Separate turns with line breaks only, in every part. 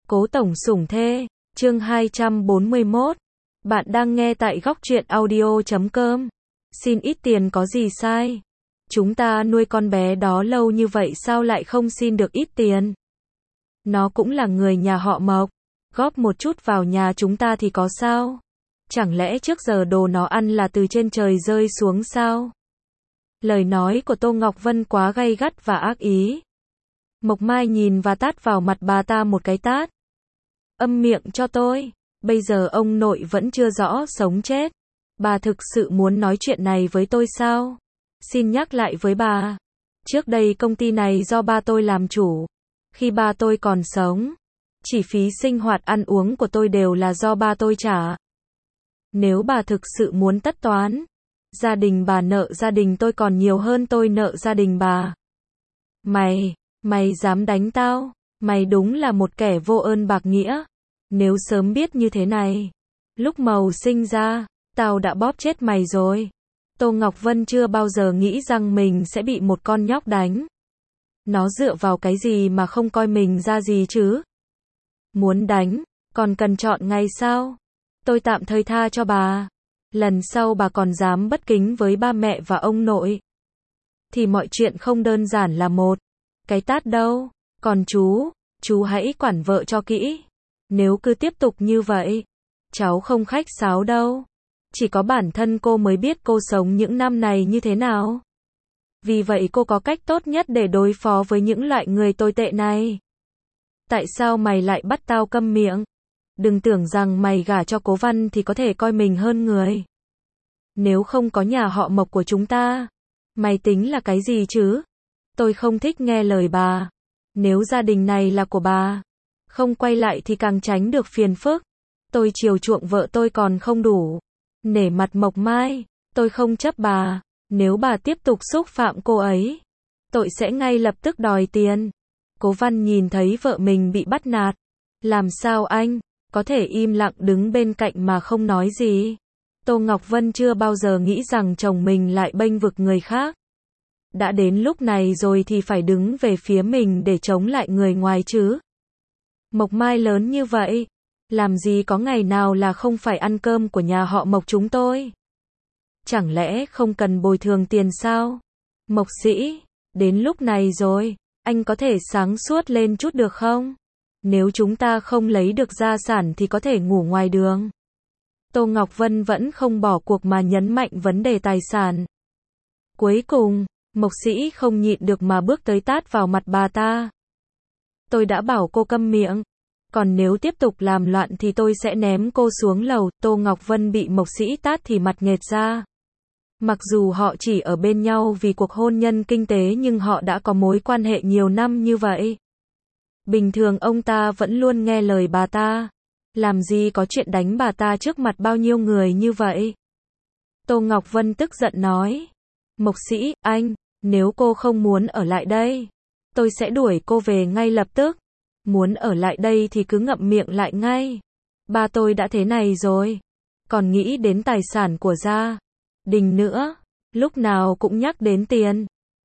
Cố tổng sủng thê, chương 241. Bạn đang nghe tại góc truyện audio.com. Xin ít tiền có gì sai? Chúng ta nuôi con bé đó lâu như vậy sao lại không xin được ít tiền? Nó cũng là người nhà họ Mộc, góp một chút vào nhà chúng ta thì có sao? Chẳng lẽ trước giờ đồ nó ăn là từ trên trời rơi xuống sao? Lời nói của Tô Ngọc Vân quá gay gắt và ác ý. Mộc Mai nhìn và tát vào mặt bà ta một cái tát. Âm miệng cho tôi, bây giờ ông nội vẫn chưa rõ sống chết. Bà thực sự muốn nói chuyện này với tôi sao? Xin nhắc lại với bà, trước đây công ty này do ba tôi làm chủ. Khi ba tôi còn sống, chi phí sinh hoạt ăn uống của tôi đều là do ba tôi trả. Nếu bà thực sự muốn tất toán, gia đình bà nợ gia đình tôi còn nhiều hơn tôi nợ gia đình bà. Mày dám đánh tao? Mày đúng là một kẻ vô ơn bạc nghĩa. Nếu sớm biết như thế này, lúc Mầu sinh ra, tao đã bóp chết mày rồi. Tô Ngọc Vân chưa bao giờ nghĩ rằng mình sẽ bị một con nhóc đánh. Nó dựa vào cái gì mà không coi mình ra gì chứ? Muốn đánh, còn cần chọn ngày sao? Tôi tạm thời tha cho bà. Lần sau bà còn dám bất kính với ba mẹ và ông nội, thì mọi chuyện không đơn giản là một cái tát đâu. Còn chú hãy quản vợ cho kỹ. Nếu cứ tiếp tục như vậy, cháu không khách sáo đâu. Chỉ có bản thân cô mới biết cô sống những năm này như thế nào. Vì vậy cô có cách tốt nhất để đối phó với những loại người tồi tệ này. Tại sao mày lại bắt tao câm miệng? Đừng tưởng rằng mày gả cho Cố Văn thì có thể coi mình hơn người. Nếu không có nhà họ Mộc của chúng ta, mày tính là cái gì chứ? Tôi không thích nghe lời bà. Nếu gia đình này là của bà, không quay lại thì càng tránh được phiền phức. Tôi chiều chuộng vợ tôi còn không đủ. Nể mặt Mộc Mai, tôi không chấp bà. Nếu bà tiếp tục xúc phạm cô ấy, tôi sẽ ngay lập tức đòi tiền. Cố Văn nhìn thấy vợ mình bị bắt nạt. Làm sao anh có thể im lặng đứng bên cạnh mà không nói gì? Tô Ngọc Vân chưa bao giờ nghĩ rằng chồng mình lại bênh vực người khác. Đã đến lúc này rồi thì phải đứng về phía mình để chống lại người ngoài chứ. Mộc Mai lớn như vậy, làm gì có ngày nào là không phải ăn cơm của nhà họ Mộc chúng tôi? Chẳng lẽ không cần bồi thường tiền sao? Mộc Sĩ, đến lúc này rồi, anh có thể sáng suốt lên chút được không? Nếu chúng ta không lấy được gia sản thì có thể ngủ ngoài đường. Tô Ngọc Vân vẫn không bỏ cuộc mà nhấn mạnh vấn đề tài sản. Cuối cùng, Mộc Sĩ không nhịn được mà bước tới tát vào mặt bà ta. Tôi đã bảo cô câm miệng. Còn nếu tiếp tục làm loạn thì tôi sẽ ném cô xuống lầu. Tô Ngọc Vân bị Mộc Sĩ tát thì mặt nghệt ra. Mặc dù họ chỉ ở bên nhau vì cuộc hôn nhân kinh tế nhưng họ đã có mối quan hệ nhiều năm như vậy. Bình thường ông ta vẫn luôn nghe lời bà ta. Làm gì có chuyện đánh bà ta trước mặt bao nhiêu người như vậy? Tô Ngọc Vân tức giận nói. Mộc Sĩ, anh, nếu cô không muốn ở lại đây, tôi sẽ đuổi cô về ngay lập tức. Muốn ở lại đây thì cứ ngậm miệng lại ngay. Ba tôi đã thế này rồi, còn nghĩ đến tài sản của gia đình nữa, lúc nào cũng nhắc đến tiền.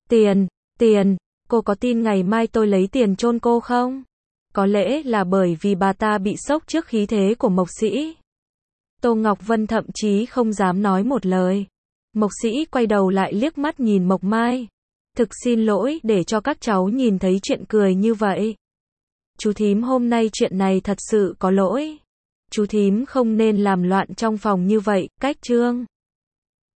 Tiền, cô có tin ngày mai tôi lấy tiền chôn cô không? Có lẽ là bởi vì bà ta bị sốc trước khí thế của Mộc Sĩ. Tô Ngọc Vân thậm chí không dám nói một lời. Mộc Sĩ quay đầu lại liếc mắt nhìn Mộc Mai. Thực xin lỗi để cho các cháu nhìn thấy chuyện cười như vậy. Chú thím, hôm nay chuyện này thật sự có lỗi. Chú thím không nên làm loạn trong phòng như vậy. Cách Trương